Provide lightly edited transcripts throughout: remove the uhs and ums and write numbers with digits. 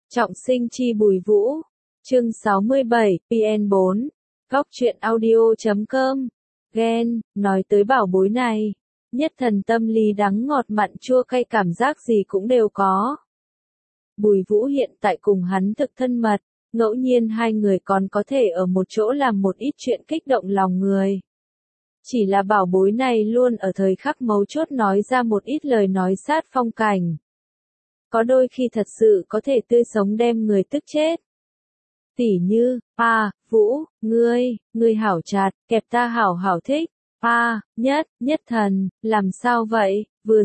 Trọng sinh chi Bùi Vũ. Chương 67, PN4. Góc truyện audio.com. Ghen, nói tới bảo bối này. Nhất Thần tâm lý đắng ngọt mặn chua cay cảm giác gì cũng đều có. Bùi Vũ hiện tại cùng hắn thực thân mật, ngẫu nhiên hai người còn có thể ở một chỗ làm một ít chuyện kích động lòng người. Chỉ là bảo bối này luôn ở thời khắc mấu chốt nói ra một ít lời nói sát phong cảnh. Có đôi khi thật sự có thể tươi sống đem người tức chết. Tỉ như, Vũ, ngươi hảo chặt, kẹp ta hảo hảo thích. Nhất Thần, làm sao vậy, vừa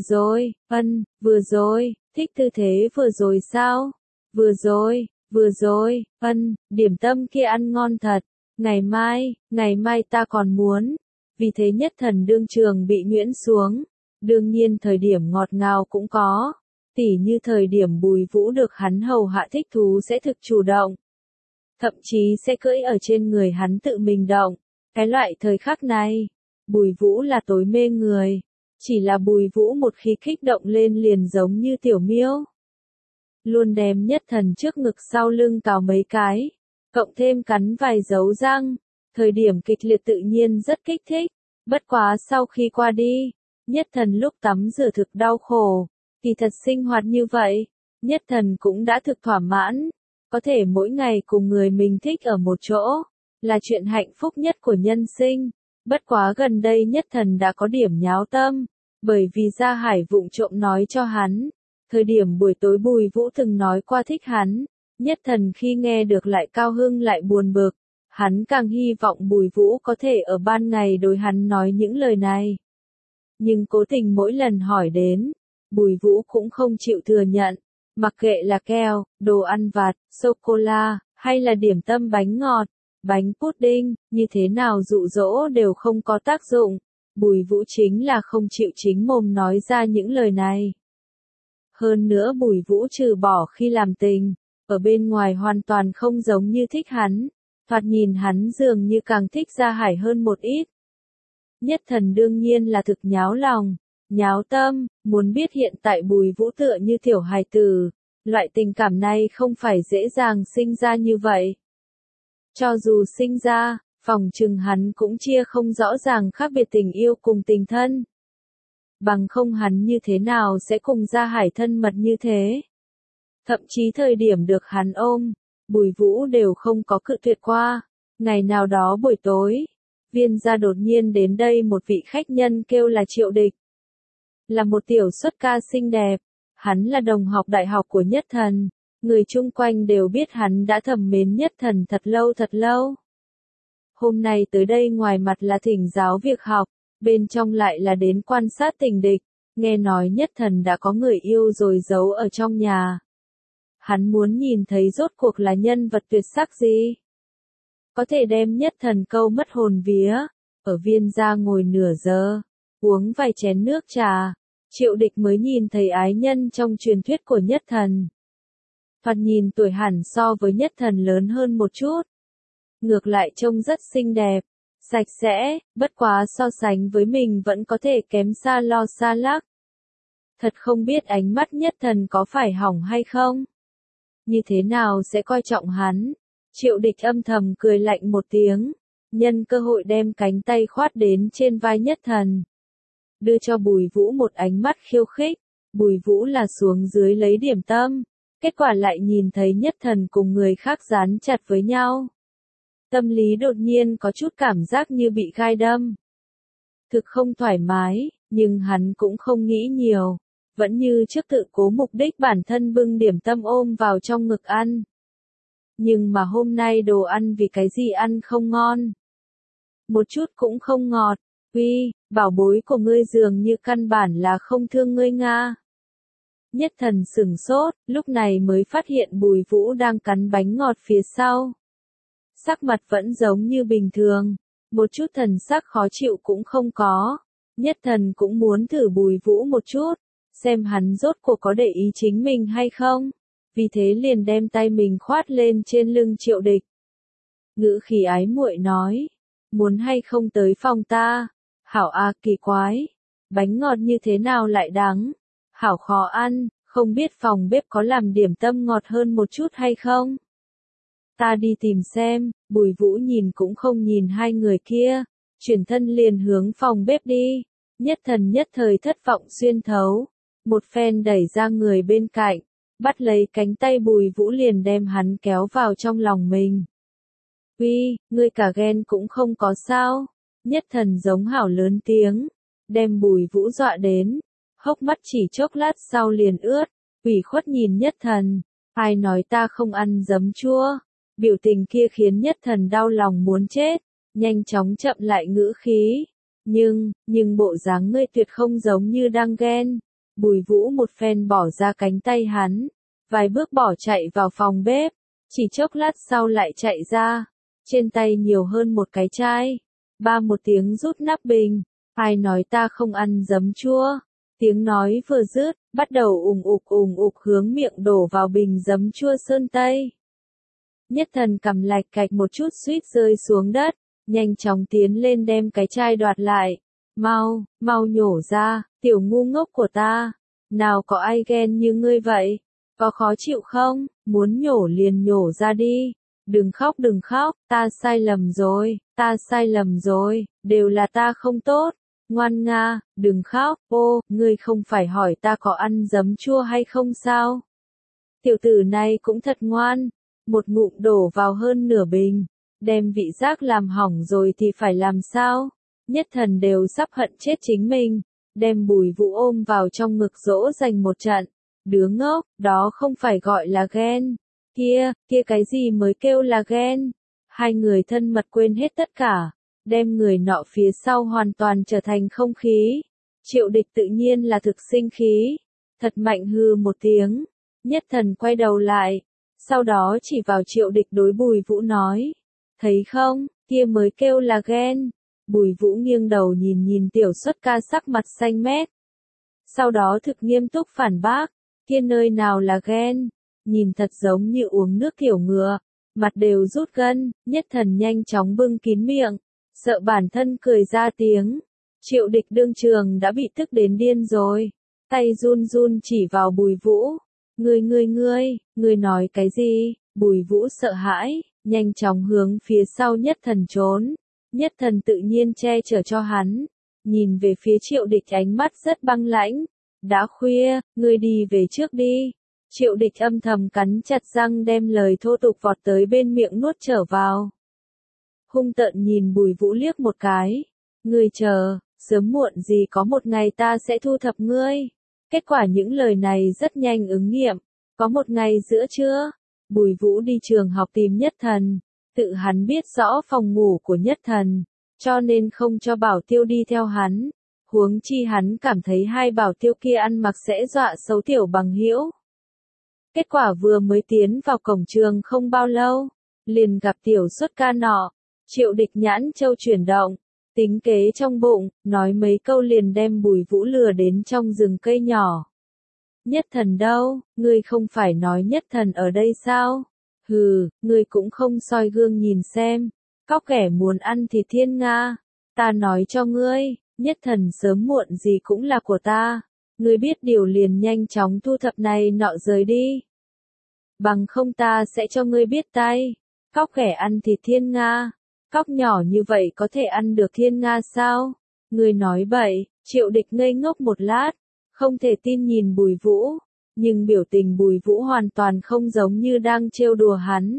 rồi, thích tư thế vừa rồi sao? Vừa rồi, điểm tâm kia ăn ngon thật, ngày mai ta còn muốn. Vì thế Nhất Thần đương trường bị nhuyễn xuống, đương nhiên thời điểm ngọt ngào cũng có. Tỉ như thời điểm Bùi Vũ được hắn hầu hạ thích thú sẽ thực chủ động. Thậm chí sẽ cưỡi ở trên người hắn tự mình động. Cái loại thời khắc này, Bùi Vũ là tối mê người. Chỉ là Bùi Vũ một khi kích động lên liền giống như tiểu miêu. Luôn đem Nhất Thần trước ngực sau lưng cào mấy cái. Cộng thêm cắn vài dấu răng. Thời điểm kịch liệt tự nhiên rất kích thích. Bất quá sau khi qua đi, Nhất Thần lúc tắm rửa thực đau khổ. Kỳ thật sinh hoạt như vậy, Nhất Thần cũng đã thực thỏa mãn, có thể mỗi ngày cùng người mình thích ở một chỗ, là chuyện hạnh phúc nhất của nhân sinh. Bất quá gần đây Nhất Thần đã có điểm nháo tâm, bởi vì Gia Hải vụng trộm nói cho hắn, thời điểm buổi tối Bùi Vũ từng nói qua thích hắn, Nhất Thần khi nghe được lại cao hưng lại buồn bực, hắn càng hy vọng Bùi Vũ có thể ở ban ngày đối hắn nói những lời này. Nhưng cố tình mỗi lần hỏi đến, Bùi Vũ cũng không chịu thừa nhận, mặc kệ là kẹo, đồ ăn vặt, sô-cô-la, hay là điểm tâm bánh ngọt, bánh pudding, như thế nào dụ dỗ đều không có tác dụng. Bùi Vũ chính là không chịu chính mồm nói ra những lời này. Hơn nữa Bùi Vũ trừ bỏ khi làm tình, ở bên ngoài hoàn toàn không giống như thích hắn, thoạt nhìn hắn dường như càng thích Gia Hải hơn một ít. Nhất Thần đương nhiên là thực nháo lòng. Nháo tâm, muốn biết hiện tại Bùi Vũ tựa như tiểu hài tử, loại tình cảm này không phải dễ dàng sinh ra như vậy. Cho dù sinh ra, phỏng chừng hắn cũng chia không rõ ràng khác biệt tình yêu cùng tình thân. Bằng không hắn như thế nào sẽ cùng Gia Hải thân mật như thế. Thậm chí thời điểm được hắn ôm, Bùi Vũ đều không có cự tuyệt qua. Ngày nào đó buổi tối, Viên gia đột nhiên đến đây một vị khách nhân kêu là Triệu Địch. Là một tiểu xuất ca xinh đẹp, hắn là đồng học đại học của Nhất Thần, người chung quanh đều biết hắn đã thầm mến Nhất Thần thật lâu. Hôm nay tới đây ngoài mặt là thỉnh giáo việc học, bên trong lại là đến quan sát tình địch, nghe nói Nhất Thần đã có người yêu rồi giấu ở trong nhà. Hắn muốn nhìn thấy rốt cuộc là nhân vật tuyệt sắc gì. Có thể đem Nhất Thần câu mất hồn vía, ở Viên gia ngồi nửa giờ. Uống vài chén nước trà, Triệu Địch mới nhìn thấy ái nhân trong truyền thuyết của Nhất Thần. Thoạt nhìn tuổi hẳn so với Nhất Thần lớn hơn một chút. Ngược lại trông rất xinh đẹp, sạch sẽ, bất quá so sánh với mình vẫn có thể kém xa lo xa lắc. Thật không biết ánh mắt Nhất Thần có phải hỏng hay không? Như thế nào sẽ coi trọng hắn? Triệu Địch âm thầm cười lạnh một tiếng, nhân cơ hội đem cánh tay khoát đến trên vai Nhất Thần. Đưa cho Bùi Vũ một ánh mắt khiêu khích, Bùi Vũ là xuống dưới lấy điểm tâm, kết quả lại nhìn thấy Nhất Thần cùng người khác dán chặt với nhau. Tâm lý đột nhiên có chút cảm giác như bị gai đâm. Thực không thoải mái, nhưng hắn cũng không nghĩ nhiều, vẫn như trước tự cố mục đích bản thân bưng điểm tâm ôm vào trong ngực ăn. Nhưng mà hôm nay đồ ăn vì cái gì ăn không ngon. Một chút cũng không ngọt. Uy, bảo bối của ngươi dường như căn bản là không thương ngươi nga. Nhất Thần sửng sốt, lúc này mới phát hiện Bùi Vũ đang cắn bánh ngọt phía sau. Sắc mặt vẫn giống như bình thường, một chút thần sắc khó chịu cũng không có. Nhất Thần cũng muốn thử Bùi Vũ một chút, xem hắn rốt cuộc có để ý chính mình hay không. Vì thế liền đem tay mình khoát lên trên lưng Triệu Địch. Ngữ khí ái muội nói, muốn hay không tới phòng ta? Hảo kỳ quái, bánh ngọt như thế nào lại đắng? Hảo khó ăn, không biết phòng bếp có làm điểm tâm ngọt hơn một chút hay không? Ta đi tìm xem. Bùi Vũ nhìn cũng không nhìn hai người kia, chuyển thân liền hướng phòng bếp đi. Nhất Thần nhất thời thất vọng xuyên thấu, một phen đẩy ra người bên cạnh, bắt lấy cánh tay Bùi Vũ liền đem hắn kéo vào trong lòng mình. Uy, ngươi cả ghen cũng không có sao? Nhất Thần giống hảo lớn tiếng, đem Bùi Vũ dọa đến, hốc mắt chỉ chốc lát sau liền ướt, ủy khuất nhìn Nhất Thần, ai nói ta không ăn giấm chua? Biểu tình kia khiến Nhất Thần đau lòng muốn chết, nhanh chóng chậm lại ngữ khí. Nhưng bộ dáng ngươi tuyệt không giống như đang ghen. Bùi Vũ một phen bỏ ra cánh tay hắn, vài bước bỏ chạy vào phòng bếp, chỉ chốc lát sau lại chạy ra, trên tay nhiều hơn một cái chai. Ba một tiếng rút nắp bình, ai nói ta không ăn giấm chua? Tiếng nói vừa dứt, bắt đầu ùng ục hướng miệng đổ vào bình giấm chua sơn tây. Nhất Thần cầm lạch cạch một chút suýt rơi xuống đất, nhanh chóng tiến lên đem cái chai đoạt lại. Mau nhổ ra, tiểu ngu ngốc của ta. Nào có ai ghen như ngươi vậy? Có khó chịu không? Muốn nhổ liền nhổ ra đi. Đừng khóc, ta sai lầm rồi, đều là ta không tốt. Ngoan nga, đừng khóc, ngươi không phải hỏi ta có ăn giấm chua hay không sao? Tiểu tử này cũng thật ngoan, một ngụm đổ vào hơn nửa bình, đem vị giác làm hỏng rồi thì phải làm sao? Nhất Thần đều sắp hận chết chính mình, đem Bùi Vũ ôm vào trong ngực dỗ dành một trận. Đứa ngốc, đó không phải gọi là ghen. Kia cái gì mới kêu là ghen? Hai người thân mật quên hết tất cả, đem người nọ phía sau hoàn toàn trở thành không khí. Triệu Địch tự nhiên là thực sinh khí, thật mạnh hư một tiếng. Nhất Thần quay đầu lại, sau đó chỉ vào Triệu Địch đối Bùi Vũ nói, thấy không, kia mới kêu là ghen. Bùi Vũ nghiêng đầu nhìn tiểu xuất ca sắc mặt xanh mét. Sau đó thực nghiêm túc phản bác, kia nơi nào là ghen, nhìn thật giống như uống nước tiểu ngựa, mặt đều rút gân. Nhất Thần nhanh chóng bưng kín miệng, sợ bản thân cười ra tiếng. Triệu Địch đương trường đã bị tức đến điên rồi, tay run run chỉ vào Bùi Vũ. Ngươi nói cái gì? Bùi Vũ sợ hãi, nhanh chóng hướng phía sau Nhất Thần trốn. Nhất Thần tự nhiên che chở cho hắn, nhìn về phía Triệu Địch ánh mắt rất băng lãnh. Đã khuya, ngươi đi về trước đi. Triệu Địch âm thầm cắn chặt răng đem lời thô tục vọt tới bên miệng nuốt trở vào. Hung tợn nhìn Bùi Vũ liếc một cái. Ngươi chờ, sớm muộn gì có một ngày ta sẽ thu thập ngươi. Kết quả những lời này rất nhanh ứng nghiệm. Có một ngày giữa trưa, Bùi Vũ đi trường học tìm Nhất Thần. Tự hắn biết rõ phòng ngủ của Nhất Thần, cho nên không cho bảo tiêu đi theo hắn. Huống chi hắn cảm thấy hai bảo tiêu kia ăn mặc sẽ dọa xấu tiểu bằng hữu. Kết quả vừa mới tiến vào cổng trường không bao lâu, liền gặp tiểu xuất ca nọ. Triệu Địch nhãn châu chuyển động, tính kế trong bụng, nói mấy câu liền đem Bùi Vũ lừa đến trong rừng cây nhỏ. Nhất Thần đâu, ngươi không phải nói Nhất Thần ở đây sao? Hừ, ngươi cũng không soi gương nhìn xem, cóc ghẻ muốn ăn thịt thiên nga. Ta nói cho ngươi, Nhất Thần sớm muộn gì cũng là của ta. Ngươi biết điều liền nhanh chóng thu thập này nọ rời đi. Bằng không ta sẽ cho ngươi biết tay. Cóc ghẻ ăn thịt thiên nga. Cóc nhỏ như vậy có thể ăn được thiên nga sao? Ngươi nói bậy. Triệu Địch ngây ngốc một lát, không thể tin nhìn Bùi Vũ. Nhưng biểu tình Bùi Vũ hoàn toàn không giống như đang trêu đùa hắn.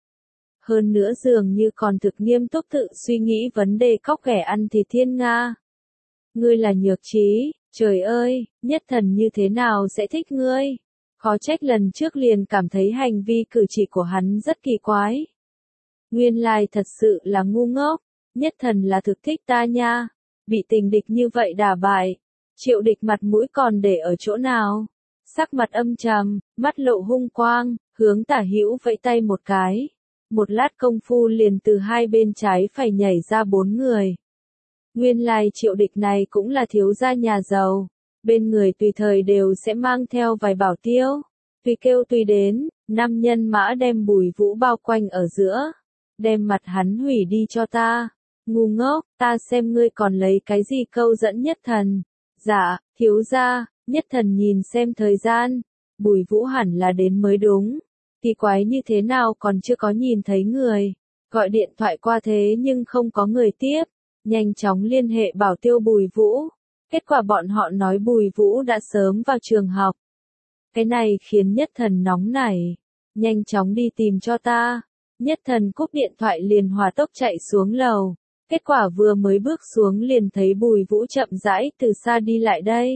Hơn nữa dường như còn thực nghiêm túc tự suy nghĩ vấn đề cóc ghẻ ăn thịt thiên nga. Ngươi là Nhược Trí, trời ơi, Nhất Thần như thế nào sẽ thích ngươi? Khó trách lần trước liền cảm thấy hành vi cử chỉ của hắn rất kỳ quái. Nguyên lai thật sự là ngu ngốc, Nhất Thần là thực thích ta nha. Bị tình địch như vậy đả bại, Triệu Địch mặt mũi còn để ở chỗ nào? Sắc mặt âm trầm, mắt lộ hung quang, hướng tả hữu vẫy tay một cái. Một lát công phu liền từ hai bên trái phải nhảy ra 4 người. Nguyên lai Triệu Địch này cũng là thiếu gia nhà giàu. Bên người tùy thời đều sẽ mang theo vài bảo tiêu. Tùy kêu tùy đến, 5 nhân mã đem Bùi Vũ bao quanh ở giữa. Đem mặt hắn hủy đi cho ta. Ngu ngốc, ta xem ngươi còn lấy cái gì câu dẫn Nhất Thần. Dạ, thiếu gia. Nhất Thần nhìn xem thời gian, Bùi Vũ hẳn là đến mới đúng. Kỳ quái như thế nào còn chưa có nhìn thấy người. Gọi điện thoại qua thế nhưng không có người tiếp. Nhanh chóng liên hệ bảo tiêu Bùi Vũ. Kết quả bọn họ nói Bùi Vũ đã sớm vào trường học. Cái này khiến Nhất Thần nóng nảy. Nhanh chóng đi tìm cho ta. Nhất Thần cúp điện thoại liền hỏa tốc chạy xuống lầu. Kết quả vừa mới bước xuống liền thấy Bùi Vũ chậm rãi từ xa đi lại đây.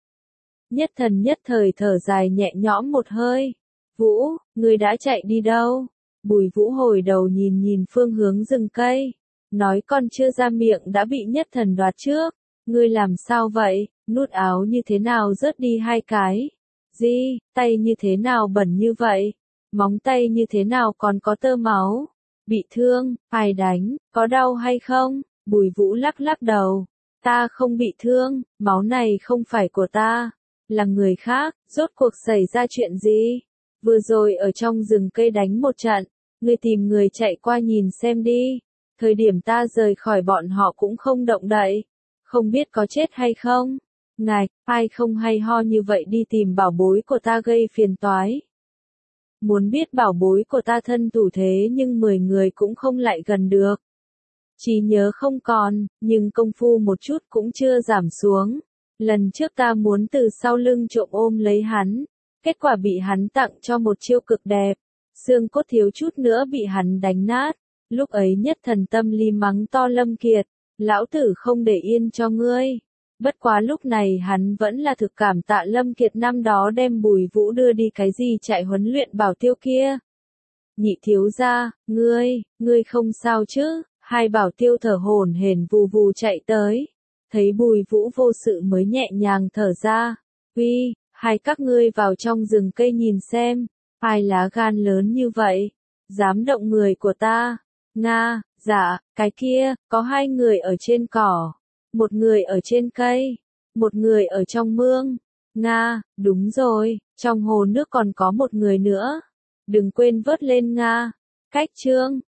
Nhất Thần nhất thời thở dài nhẹ nhõm một hơi. Vũ, ngươi đã chạy đi đâu? Bùi Vũ hồi đầu nhìn nhìn phương hướng rừng cây. Nói con chưa ra miệng đã bị Nhất Thần đoạt trước. Ngươi làm sao vậy? Nút áo như thế nào rớt đi 2 cái? Gì, tay như thế nào bẩn như vậy? Móng tay như thế nào còn có tơ máu? Bị thương, ai đánh, có đau hay không? Bùi Vũ lắc lắc đầu. Ta không bị thương, máu này không phải của ta, là người khác. Rốt cuộc xảy ra chuyện gì? Vừa rồi ở trong rừng cây đánh một trận, ngươi tìm người chạy qua nhìn xem đi. Thời điểm ta rời khỏi bọn họ cũng không động đậy, không biết có chết hay không. Ngài, ai không hay ho như vậy đi tìm bảo bối của ta gây phiền toái. Muốn biết bảo bối của ta thân thủ thế nhưng 10 người cũng không lại gần được. Trí nhớ không còn, nhưng công phu một chút cũng chưa giảm xuống. Lần trước ta muốn từ sau lưng trộm ôm lấy hắn, kết quả bị hắn tặng cho một chiêu cực đẹp. Xương cốt thiếu chút nữa bị hắn đánh nát. Lúc ấy Nhất Thần tâm lý mắng to Lâm Kiệt, lão tử không để yên cho ngươi. Bất quá lúc này hắn vẫn là thực cảm tạ Lâm Kiệt năm đó đem Bùi Vũ đưa đi cái gì chạy huấn luyện bảo tiêu kia. Nhị thiếu gia, ngươi không sao chứ? Hai bảo tiêu thở hổn hển vù vù chạy tới. Thấy Bùi Vũ vô sự mới nhẹ nhàng thở ra. Uy, hai các ngươi vào trong rừng cây nhìn xem. Ai lá gan lớn như vậy? Dám động người của ta? Nga, dạ, cái kia, có 2 người ở trên cỏ. Một người ở trên cây. Một người ở trong mương. Nga, đúng rồi, trong hồ nước còn có một người nữa. Đừng quên vớt lên Nga. Cách chương